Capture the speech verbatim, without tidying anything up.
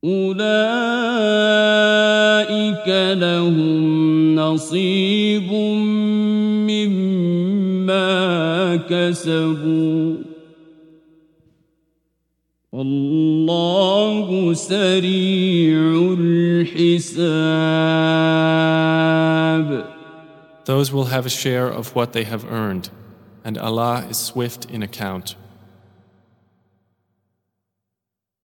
أولئك لهم نصيب مما كسبوا والله سريع الحساب. Those will have a share of what they have earned, and Allah is swift in account.